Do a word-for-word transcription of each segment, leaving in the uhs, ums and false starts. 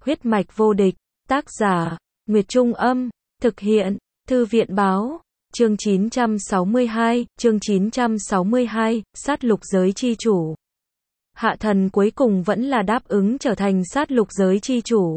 Huyết mạch vô địch, tác giả, Nguyệt Trung Âm, thực hiện, Thư viện Báo, chương chín trăm sáu mươi hai, chương chín trăm sáu mươi hai, sát lục giới chi chủ. Hạ thần cuối cùng vẫn là đáp ứng trở thành sát lục giới chi chủ.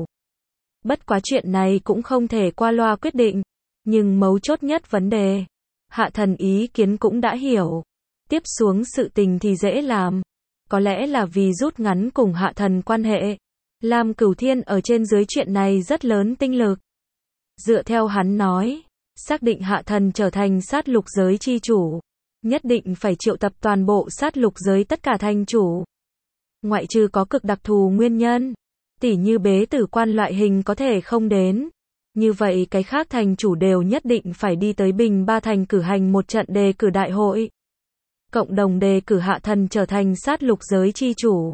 Bất quá chuyện này cũng không thể qua loa quyết định, nhưng mấu chốt nhất vấn đề, hạ thần ý kiến cũng đã hiểu. Tiếp xuống sự tình thì dễ làm. Có lẽ là vì rút ngắn cùng hạ thần quan hệ. Lam Cửu Thiên ở trên dưới chuyện này rất lớn tinh lực. Dựa theo hắn nói, xác định hạ thần trở thành sát lục giới chi chủ, nhất định phải triệu tập toàn bộ sát lục giới tất cả thành chủ. Ngoại trừ có cực đặc thù nguyên nhân, tỉ như bế tử quan loại hình có thể không đến. Như vậy cái khác thành chủ đều nhất định phải đi tới Bình Ba Thành cử hành một trận đề cử đại hội. Cộng đồng đề cử hạ thần trở thành sát lục giới chi chủ.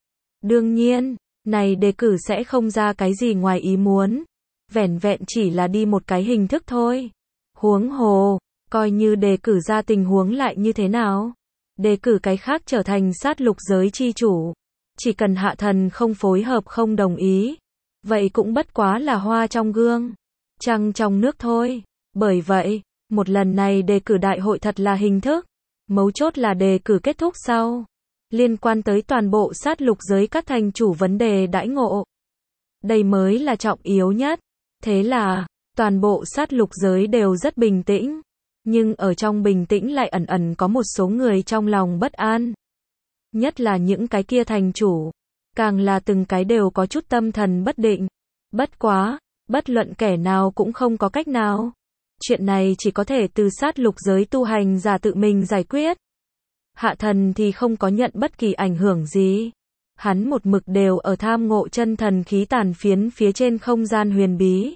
Đương nhiên, này đề cử sẽ không ra cái gì ngoài ý muốn. Vẻn vẹn chỉ là đi một cái hình thức thôi. Huống hồ, coi như đề cử ra tình huống lại như thế nào. Đề cử cái khác trở thành sát lục giới chi chủ. Chỉ cần hạ thần không phối hợp không đồng ý. Vậy cũng bất quá là hoa trong gương, trăng trong nước thôi. Bởi vậy, một lần này đề cử đại hội thật là hình thức. Mấu chốt là đề cử kết thúc sau. Liên quan tới toàn bộ sát lục giới các thành chủ vấn đề đãi ngộ. Đây mới là trọng yếu nhất. Thế là, toàn bộ sát lục giới đều rất bình tĩnh. Nhưng ở trong bình tĩnh lại ẩn ẩn có một số người trong lòng bất an. Nhất là những cái kia thành chủ. Càng là từng cái đều có chút tâm thần bất định. Bất quá, bất luận kẻ nào cũng không có cách nào. Chuyện này chỉ có thể từ sát lục giới tu hành giả tự mình giải quyết. Hạ thần thì không có nhận bất kỳ ảnh hưởng gì. Hắn một mực đều ở tham ngộ chân thần khí tàn phiến phía trên không gian huyền bí.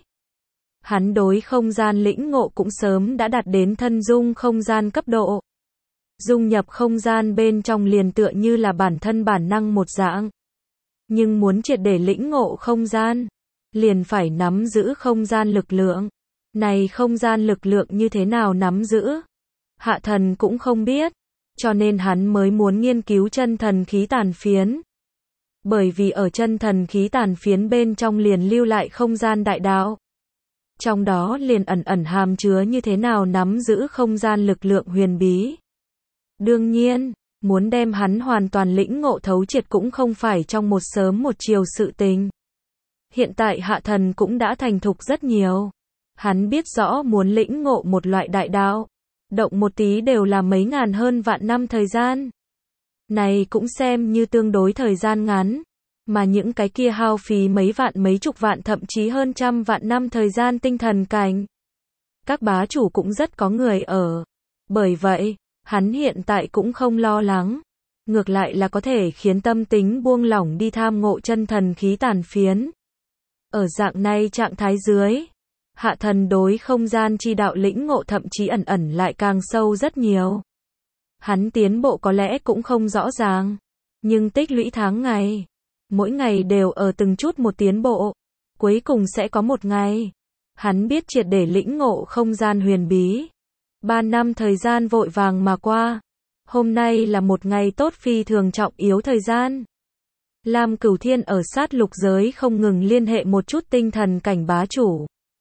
Hắn đối không gian lĩnh ngộ cũng sớm đã đạt đến thân dung không gian cấp độ. Dung nhập không gian bên trong liền tựa như là bản thân bản năng một dạng. Nhưng muốn triệt để lĩnh ngộ không gian, liền phải nắm giữ không gian lực lượng. Này không gian lực lượng như thế nào nắm giữ? Hạ thần cũng không biết, cho nên hắn mới muốn nghiên cứu chân thần khí tàn phiến. Bởi vì ở chân thần khí tàn phiến bên trong liền lưu lại không gian đại đạo. Trong đó liền ẩn ẩn hàm chứa như thế nào nắm giữ không gian lực lượng huyền bí. Đương nhiên, muốn đem hắn hoàn toàn lĩnh ngộ thấu triệt cũng không phải trong một sớm một chiều sự tình. Hiện tại hạ thần cũng đã thành thục rất nhiều. Hắn biết rõ muốn lĩnh ngộ một loại đại đạo, động một tí đều là mấy ngàn hơn vạn năm thời gian. Này cũng xem như tương đối thời gian ngắn, mà những cái kia hao phí mấy vạn mấy chục vạn thậm chí hơn trăm vạn năm thời gian tinh thần cảnh. Các bá chủ cũng rất có người ở. Bởi vậy, hắn hiện tại cũng không lo lắng. Ngược lại là có thể khiến tâm tính buông lỏng đi tham ngộ chân thần khí tàn phiến. Ở dạng này trạng thái dưới, hạ thần đối không gian chi đạo lĩnh ngộ thậm chí ẩn ẩn lại càng sâu rất nhiều. Hắn tiến bộ có lẽ cũng không rõ ràng, nhưng tích lũy tháng ngày, mỗi ngày đều ở từng chút một tiến bộ, cuối cùng sẽ có một ngày, hắn biết triệt để lĩnh ngộ không gian huyền bí. Ba năm thời gian vội vàng mà qua, hôm nay là một ngày tốt phi thường trọng yếu thời gian. Lam Cửu Thiên ở sát lục giới không ngừng liên hệ một chút tinh thần cảnh bá chủ.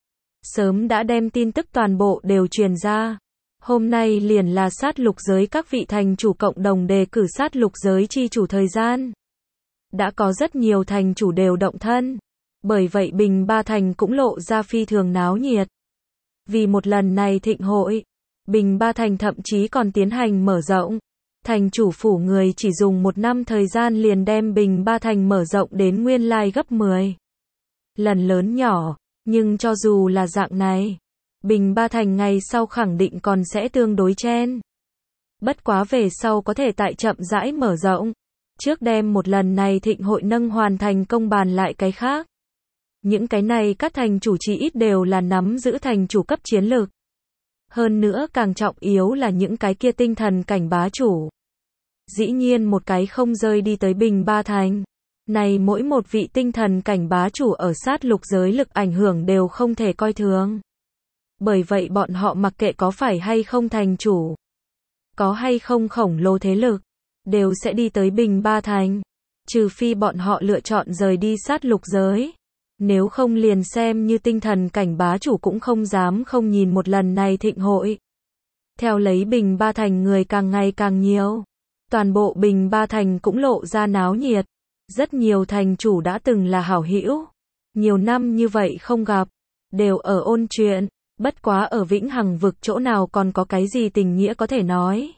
Sớm đã đem tin tức toàn bộ đều truyền ra. Hôm nay liền là sát lục giới các vị thành chủ cộng đồng đề cử sát lục giới chi chủ thời gian. Đã có rất nhiều thành chủ đều động thân. Bởi vậy Bình Ba Thành cũng lộ ra phi thường náo nhiệt. Vì một lần này thịnh hội, Bình Ba Thành thậm chí còn tiến hành mở rộng. Thành chủ phủ người chỉ dùng một năm thời gian liền đem Bình Ba Thành mở rộng đến nguyên lai gấp mười lần lớn nhỏ. Nhưng cho dù là dạng này, Bình Ba Thành ngày sau khẳng định còn sẽ tương đối chen. Bất quá về sau có thể tại chậm rãi mở rộng. Trước đem một lần này thịnh hội nâng hoàn thành công bàn lại cái khác. Những cái này các thành chủ chỉ ít đều là nắm giữ thành chủ cấp chiến lược. Hơn nữa càng trọng yếu là những cái kia tinh thần cảnh bá chủ. Dĩ nhiên một cái không rơi đi tới Bình Ba Thành. Này mỗi một vị tinh thần cảnh bá chủ ở sát lục giới lực ảnh hưởng đều không thể coi thường. Bởi vậy bọn họ mặc kệ có phải hay không thành chủ, có hay không khổng lồ thế lực, đều sẽ đi tới Bình Ba Thành. Trừ phi bọn họ lựa chọn rời đi sát lục giới. Nếu không liền xem như tinh thần cảnh bá chủ cũng không dám không nhìn một lần này thịnh hội. Theo lấy Bình Ba Thành người càng ngày càng nhiều. Toàn bộ Bình Ba Thành cũng lộ ra náo nhiệt. Rất nhiều thành chủ đã từng là hảo hữu. Nhiều năm như vậy không gặp. Đều ở ôn chuyện. Bất quá ở Vĩnh Hằng vực chỗ nào còn có cái gì tình nghĩa có thể nói.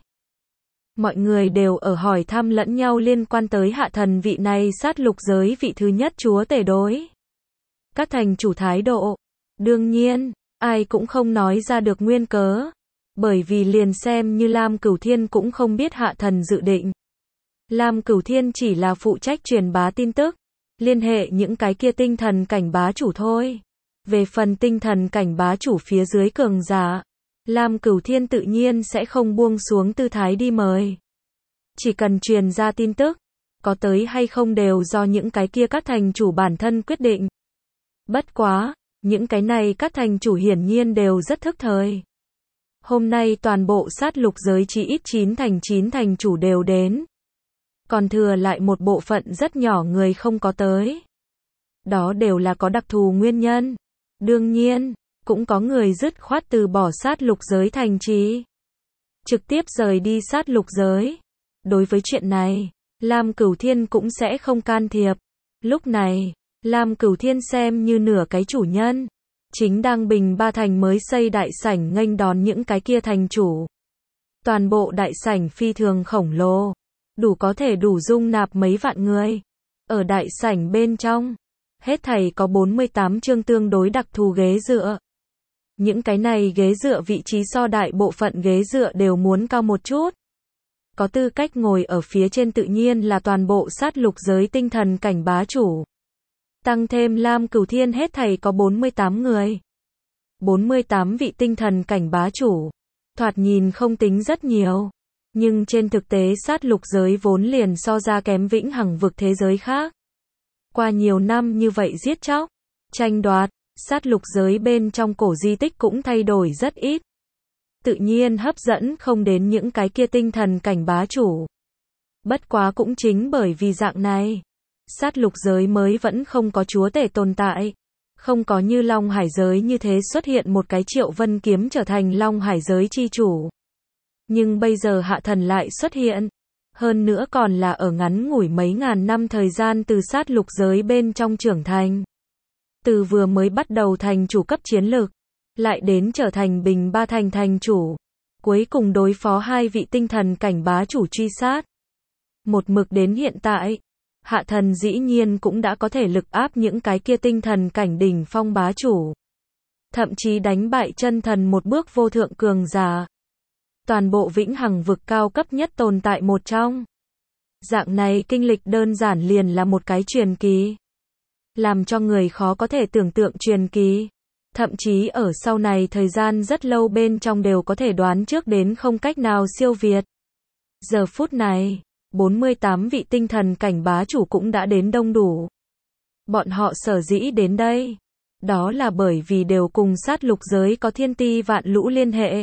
Mọi người đều ở hỏi thăm lẫn nhau liên quan tới hạ thần vị này sát lục giới vị thứ nhất chúa tể đối. Các thành chủ thái độ. Đương nhiên, ai cũng không nói ra được nguyên cớ. Bởi vì liền xem như Lam Cửu Thiên cũng không biết hạ thần dự định. Lam Cửu Thiên chỉ là phụ trách truyền bá tin tức. Liên hệ những cái kia tinh thần cảnh bá chủ thôi. Về phần tinh thần cảnh bá chủ phía dưới cường giả, Lam Cửu Thiên tự nhiên sẽ không buông xuống tư thái đi mời. Chỉ cần truyền ra tin tức, có tới hay không đều do những cái kia các thành chủ bản thân quyết định. Bất quá, những cái này các thành chủ hiển nhiên đều rất thức thời. Hôm nay toàn bộ sát lục giới chỉ ít chín thành chín thành chủ đều đến. Còn thừa lại một bộ phận rất nhỏ người không có tới. Đó đều là có đặc thù nguyên nhân. Đương nhiên, cũng có người dứt khoát từ bỏ sát lục giới thành trì. Trực tiếp rời đi sát lục giới. Đối với chuyện này, Lam Cửu Thiên cũng sẽ không can thiệp. Lúc này, Lam Cửu Thiên xem như nửa cái chủ nhân. Chính đang Bình Ba Thành mới xây đại sảnh nghênh đón những cái kia thành chủ. Toàn bộ đại sảnh phi thường khổng lồ. Đủ có thể đủ dung nạp mấy vạn người. Ở đại sảnh bên trong, hết thảy có bốn mươi tám chương tương đối đặc thù ghế dựa. Những cái này ghế dựa vị trí so đại bộ phận ghế dựa đều muốn cao một chút. Có tư cách ngồi ở phía trên tự nhiên là toàn bộ sát lục giới tinh thần cảnh bá chủ. Tăng thêm Lam Cửu Thiên hết thảy có bốn mươi tám người. bốn mươi tám vị tinh thần cảnh bá chủ. Thoạt nhìn không tính rất nhiều. Nhưng trên thực tế sát lục giới vốn liền so ra kém Vĩnh Hằng vực thế giới khác. Qua nhiều năm như vậy giết chóc, tranh đoạt, sát lục giới bên trong cổ di tích cũng thay đổi rất ít. Tự nhiên hấp dẫn không đến những cái kia tinh thần cảnh bá chủ. Bất quá cũng chính bởi vì dạng này, sát lục giới mới vẫn không có chúa tể tồn tại. Không có như Long Hải giới như thế xuất hiện một cái Triệu Vân Kiếm trở thành Long Hải giới chi chủ. Nhưng bây giờ hạ thần lại xuất hiện. Hơn nữa còn là ở ngắn ngủi mấy ngàn năm thời gian từ sát lục giới bên trong trưởng thành. Từ vừa mới bắt đầu thành chủ cấp chiến lược, lại đến trở thành Bình Ba Thành thành chủ. Cuối cùng đối phó hai vị tinh thần cảnh bá chủ truy sát. Một mực đến hiện tại, hạ thần dĩ nhiên cũng đã có thể lực áp những cái kia tinh thần cảnh đỉnh phong bá chủ. Thậm chí đánh bại chân thần một bước vô thượng cường giả. Toàn bộ Vĩnh Hằng vực cao cấp nhất tồn tại một trong. Dạng này kinh lịch đơn giản liền là một cái truyền kỳ. Làm cho người khó có thể tưởng tượng truyền kỳ. Thậm chí ở sau này thời gian rất lâu bên trong đều có thể đoán trước đến không cách nào siêu việt. Giờ phút này, bốn mươi tám vị tinh thần cảnh bá chủ cũng đã đến đông đủ. Bọn họ sở dĩ đến đây. Đó là bởi vì đều cùng sát lục giới có thiên ti vạn lũ liên hệ.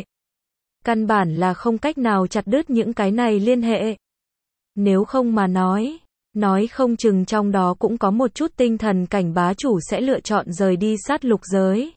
Căn bản là không cách nào chặt đứt những cái này liên hệ. Nếu không mà nói, nói không chừng trong đó cũng có một chút tinh thần cảnh bá chủ sẽ lựa chọn rời đi sát lục giới.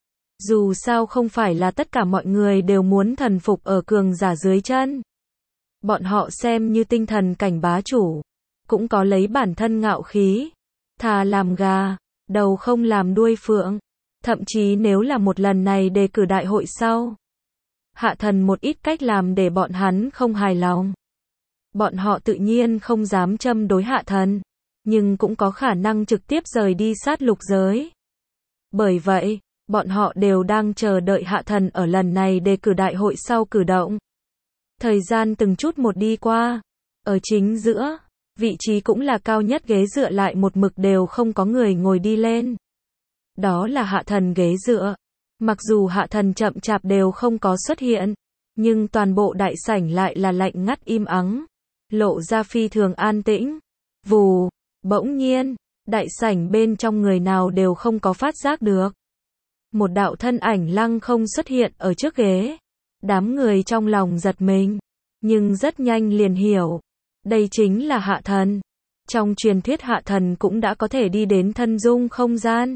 Dù sao không phải là tất cả mọi người đều muốn thần phục ở cường giả dưới chân. Bọn họ xem như tinh thần cảnh bá chủ, cũng có lấy bản thân ngạo khí. Thà làm gà, đầu không làm đuôi phượng. Thậm chí nếu là một lần này đề cử đại hội sau. Hạ thần một ít cách làm để bọn hắn không hài lòng. Bọn họ tự nhiên không dám châm đối hạ thần, nhưng cũng có khả năng trực tiếp rời đi sát lục giới. Bởi vậy, bọn họ đều đang chờ đợi hạ thần ở lần này đề cử đại hội sau cử động. Thời gian từng chút một đi qua, ở chính giữa, vị trí cũng là cao nhất ghế dựa lại một mực đều không có người ngồi đi lên. Đó là hạ thần ghế dựa. Mặc dù hạ thần chậm chạp đều không có xuất hiện, nhưng toàn bộ đại sảnh lại là lạnh ngắt im ắng, lộ ra phi thường an tĩnh. Vù, bỗng nhiên, đại sảnh bên trong người nào đều không có phát giác được. Một đạo thân ảnh lăng không xuất hiện ở trước ghế. Đám người trong lòng giật mình, nhưng rất nhanh liền hiểu. Đây chính là hạ thần. Trong truyền thuyết hạ thần cũng đã có thể đi đến thân dung không gian.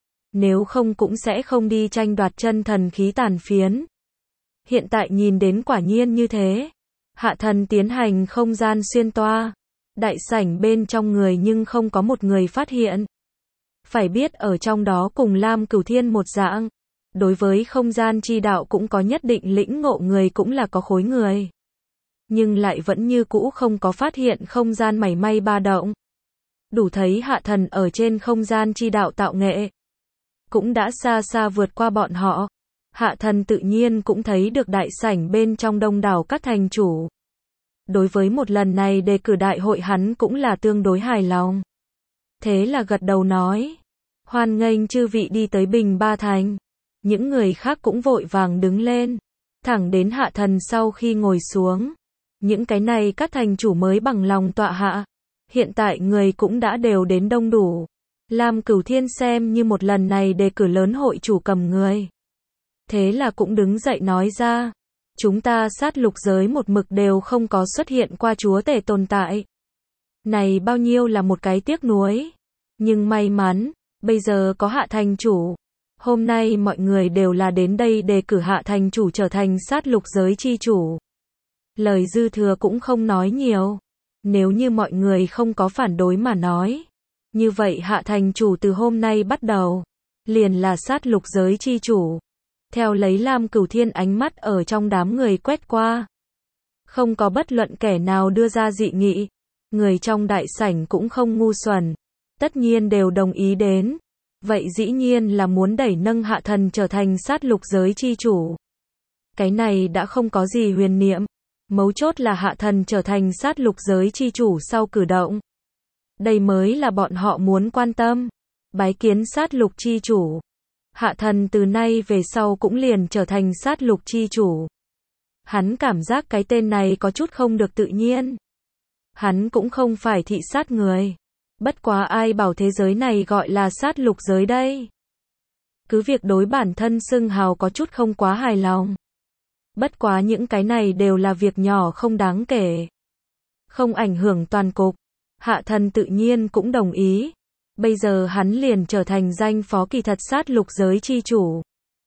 Nếu không cũng sẽ không đi tranh đoạt chân thần khí tàn phiến. Hiện tại nhìn đến quả nhiên như thế. Hạ thần tiến hành không gian xuyên toa. Đại sảnh bên trong người nhưng không có một người phát hiện. Phải biết ở trong đó cùng Lam Cửu Thiên một dạng. Đối với không gian chi đạo cũng có nhất định lĩnh ngộ người cũng là có khối người. Nhưng lại vẫn như cũ không có phát hiện không gian mảy may ba động. Đủ thấy hạ thần ở trên không gian chi đạo tạo nghệ. Cũng đã xa xa vượt qua bọn họ. Hạ thần tự nhiên cũng thấy được đại sảnh bên trong đông đảo các thành chủ. Đối với một lần này đề cử đại hội hắn cũng là tương đối hài lòng. Thế là gật đầu nói. Hoan nghênh chư vị đi tới Bình Ba Thành. Những người khác cũng vội vàng đứng lên. Thẳng đến hạ thần sau khi ngồi xuống. Những cái này các thành chủ mới bằng lòng tọa hạ. Hiện tại người cũng đã đều đến đông đủ. Lam Cửu Thiên xem như một lần này đề cử lớn hội chủ cầm người. Thế là cũng đứng dậy nói ra. Chúng ta sát lục giới một mực đều không có xuất hiện qua chúa tể tồn tại. Này bao nhiêu là một cái tiếc nuối. Nhưng may mắn, bây giờ có hạ thành chủ. Hôm nay mọi người đều là đến đây đề cử hạ thành chủ trở thành sát lục giới chi chủ. Lời dư thừa cũng không nói nhiều. Nếu như mọi người không có phản đối mà nói. Như vậy hạ thành chủ từ hôm nay bắt đầu. Liền là sát lục giới chi chủ. Theo lấy Lam Cửu Thiên ánh mắt ở trong đám người quét qua. Không có bất luận kẻ nào đưa ra dị nghị. Người trong đại sảnh cũng không ngu xuẩn. Tất nhiên đều đồng ý đến. Vậy dĩ nhiên là muốn đẩy nâng hạ thần trở thành sát lục giới chi chủ. Cái này đã không có gì huyền niệm. Mấu chốt là hạ thần trở thành sát lục giới chi chủ sau cử động. Đây mới là bọn họ muốn quan tâm. Bái kiến sát lục chi chủ. Hạ thần từ nay về sau cũng liền trở thành sát lục chi chủ. Hắn cảm giác cái tên này có chút không được tự nhiên. Hắn cũng không phải thị sát người. Bất quá ai bảo thế giới này gọi là sát lục giới đây. Cứ việc đối bản thân xưng hào có chút không quá hài lòng. Bất quá những cái này đều là việc nhỏ không đáng kể. Không ảnh hưởng toàn cục. Hạ thần tự nhiên cũng đồng ý. Bây giờ hắn liền trở thành danh phó kỳ thật sát lục giới chi chủ.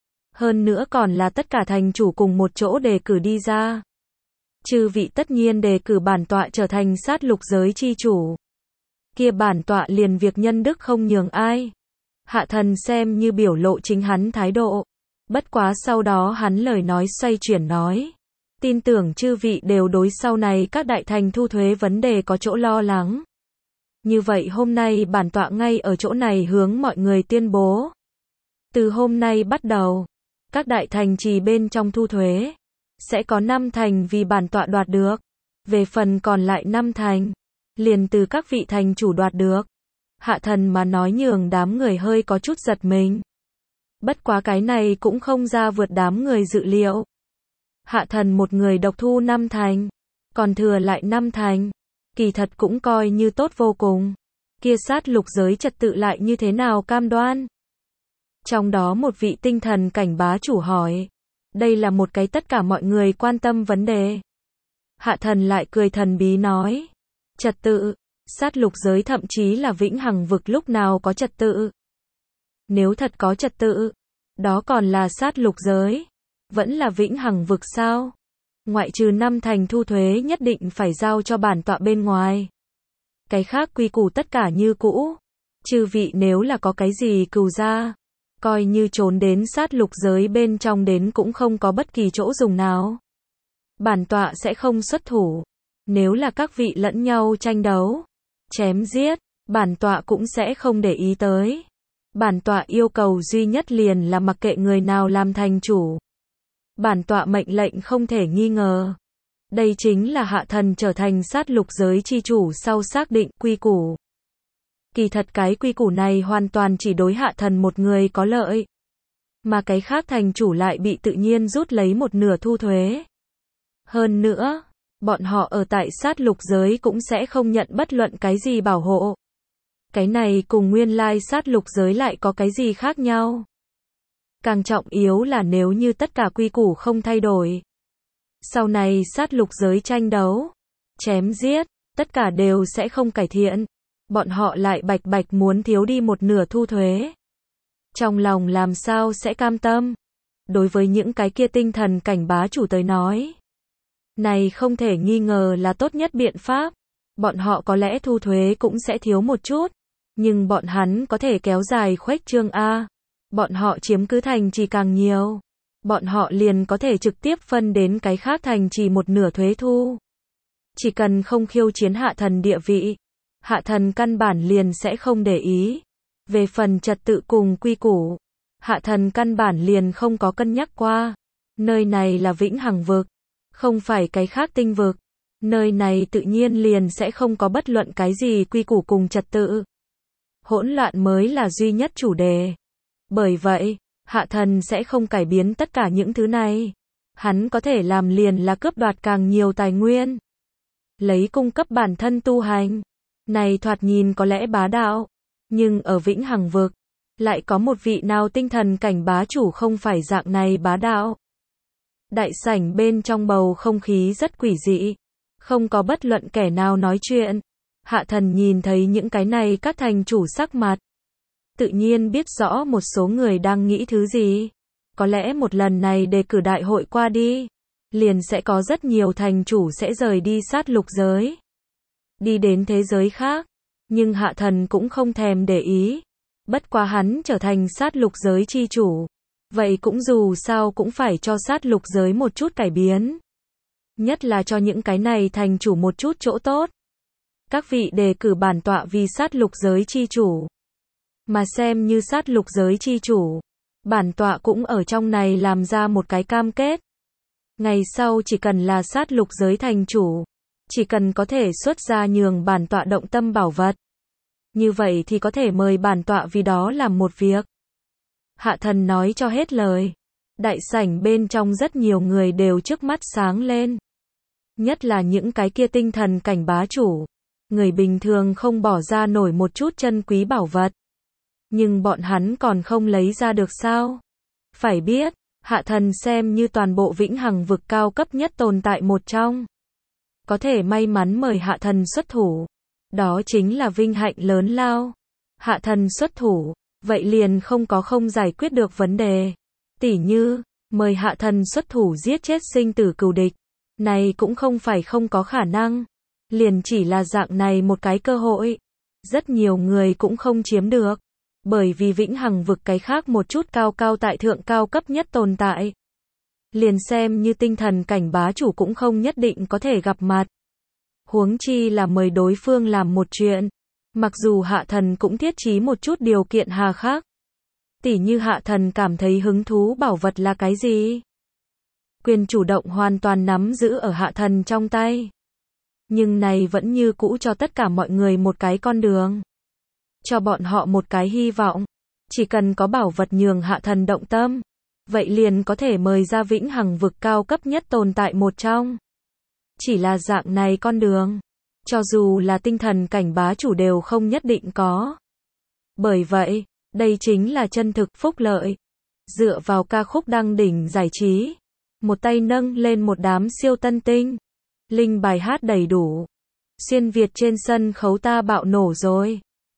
Hơn nữa còn là tất cả thành chủ cùng một chỗ đề cử đi ra. Chư vị tất nhiên đề cử bản tọa trở thành sát lục giới chi chủ. Kia bản tọa liền việc nhân đức không nhường ai. Hạ thần xem như biểu lộ chính hắn thái độ. Bất quá sau đó hắn lời nói xoay chuyển nói. Tin tưởng chư vị đều đối sau này các đại thành thu thuế vấn đề có chỗ lo lắng. Như vậy hôm nay bản tọa ngay ở chỗ này hướng mọi người tuyên bố. Từ hôm nay bắt đầu, các đại thành trì bên trong thu thuế, sẽ có năm thành vì bản tọa đoạt được. Về phần còn lại năm thành, liền từ các vị thành chủ đoạt được. Hạ thần mà nói nhường đám người hơi có chút giật mình. Bất quá cái này cũng không ra vượt đám người dự liệu. Hạ thần một người độc thu năm thành, còn thừa lại năm thành. Kỳ thật cũng coi như tốt vô cùng. Kia sát lục giới trật tự lại như thế nào cam đoan? Trong đó một vị tinh thần cảnh bá chủ hỏi. Đây là một cái tất cả mọi người quan tâm vấn đề. Hạ thần lại cười thần bí nói. Trật tự, sát lục giới thậm chí là vĩnh hằng vực lúc nào có trật tự. Nếu thật có trật tự, đó còn là sát lục giới. Vẫn là vĩnh hằng vực sao? Ngoại trừ năm thành thu thuế nhất định phải giao cho bản tọa bên ngoài. Cái khác quy củ tất cả như cũ. Chư vị nếu là có cái gì cừu ra, coi như trốn đến sát lục giới bên trong đến cũng không có bất kỳ chỗ dùng nào. Bản tọa sẽ không xuất thủ. Nếu là các vị lẫn nhau tranh đấu, chém giết, bản tọa cũng sẽ không để ý tới. Bản tọa yêu cầu duy nhất liền là mặc kệ người nào làm thành chủ. Bản tọa mệnh lệnh không thể nghi ngờ. Đây chính là hạ thần trở thành sát lục giới chi chủ sau xác định quy củ. Kỳ thật cái quy củ này hoàn toàn chỉ đối hạ thần một người có lợi. Mà cái khác thành chủ lại bị tự nhiên rút lấy một nửa thu thuế. Hơn nữa, bọn họ ở tại sát lục giới cũng sẽ không nhận bất luận cái gì bảo hộ. Cái này cùng nguyên lai sát lục giới lại có cái gì khác nhau? Càng trọng yếu là nếu như tất cả quy củ không thay đổi. Sau này sát lục giới tranh đấu, chém giết, tất cả đều sẽ không cải thiện. Bọn họ lại bạch bạch muốn thiếu đi một nửa thu thuế. Trong lòng làm sao sẽ cam tâm? Đối với những cái kia tinh thần cảnh bá chủ tới nói, này không thể nghi ngờ là tốt nhất biện pháp. Bọn họ có lẽ thu thuế cũng sẽ thiếu một chút, nhưng bọn hắn có thể kéo dài khuếch trương A. Bọn họ chiếm cứ thành trì càng nhiều, bọn họ liền có thể trực tiếp phân đến cái khác thành trì một nửa thuế thu. Chỉ cần không khiêu chiến hạ thần địa vị, hạ thần căn bản liền sẽ không để ý. Về phần trật tự cùng quy củ, hạ thần căn bản liền không có cân nhắc qua. Nơi này là vĩnh hằng vực, không phải cái khác tinh vực. Nơi này tự nhiên liền sẽ không có bất luận cái gì quy củ cùng trật tự. Hỗn loạn mới là duy nhất chủ đề. Bởi vậy, hạ thần sẽ không cải biến tất cả những thứ này. Hắn có thể làm liền là cướp đoạt càng nhiều tài nguyên, lấy cung cấp bản thân tu hành. Này thoạt nhìn có lẽ bá đạo, nhưng ở vĩnh hằng vực, lại có một vị nào tinh thần cảnh bá chủ không phải dạng này bá đạo. Đại sảnh bên trong bầu không khí rất quỷ dị, không có bất luận kẻ nào nói chuyện. Hạ thần nhìn thấy những cái này các thành chủ sắc mặt, tự nhiên biết rõ một số người đang nghĩ thứ gì. Có lẽ một lần này đề cử đại hội qua đi, liền sẽ có rất nhiều thành chủ sẽ rời đi sát lục giới, đi đến thế giới khác. Nhưng hạ thần cũng không thèm để ý. Bất quá hắn trở thành sát lục giới chi chủ, vậy cũng dù sao cũng phải cho sát lục giới một chút cải biến. Nhất là cho những cái này thành chủ một chút chỗ tốt. Các vị đề cử bản tọa vì sát lục giới chi chủ, mà xem như sát lục giới chi chủ, bản tọa cũng ở trong này làm ra một cái cam kết. Ngày sau chỉ cần là sát lục giới thành chủ, chỉ cần có thể xuất ra nhường bản tọa động tâm bảo vật, như vậy thì có thể mời bản tọa vì đó làm một việc. Hạ thần nói cho hết lời. Đại sảnh bên trong rất nhiều người đều trước mắt sáng lên. Nhất là những cái kia tinh thần cảnh bá chủ. Người bình thường không bỏ ra nổi một chút chân quý bảo vật. Nhưng bọn hắn còn không lấy ra được sao? Phải biết, hạ thần xem như toàn bộ vĩnh hằng vực cao cấp nhất tồn tại một trong. Có thể may mắn mời hạ thần xuất thủ, đó chính là vinh hạnh lớn lao. Hạ thần xuất thủ, vậy liền không có không giải quyết được vấn đề. Tỉ như, mời hạ thần xuất thủ giết chết sinh tử cừu địch, này cũng không phải không có khả năng. Liền chỉ là dạng này một cái cơ hội, rất nhiều người cũng không chiếm được. Bởi vì vĩnh hằng vực cái khác một chút cao cao tại thượng cao cấp nhất tồn tại, liền xem như tinh thần cảnh bá chủ cũng không nhất định có thể gặp mặt. Huống chi là mời đối phương làm một chuyện. Mặc dù hạ thần cũng thiết trí một chút điều kiện hà khắc. Tỉ như hạ thần cảm thấy hứng thú bảo vật là cái gì? Quyền chủ động hoàn toàn nắm giữ ở hạ thần trong tay. Nhưng này vẫn như cũ cho tất cả mọi người một cái con đường. Cho bọn họ một cái hy vọng. Chỉ cần có bảo vật nhường hạ thần động tâm, vậy liền có thể mời ra vĩnh hằng vực cao cấp nhất tồn tại một trong. Chỉ là dạng này con đường, cho dù là tinh thần cảnh bá chủ đều không nhất định có. Bởi vậy, đây chính là chân thực phúc lợi. Dựa vào ca khúc đăng đỉnh giải trí, một tay nâng lên một đám siêu tân tinh, linh bài hát đầy đủ. Xuyên Việt trên sân khấu ta bạo nổ rồi.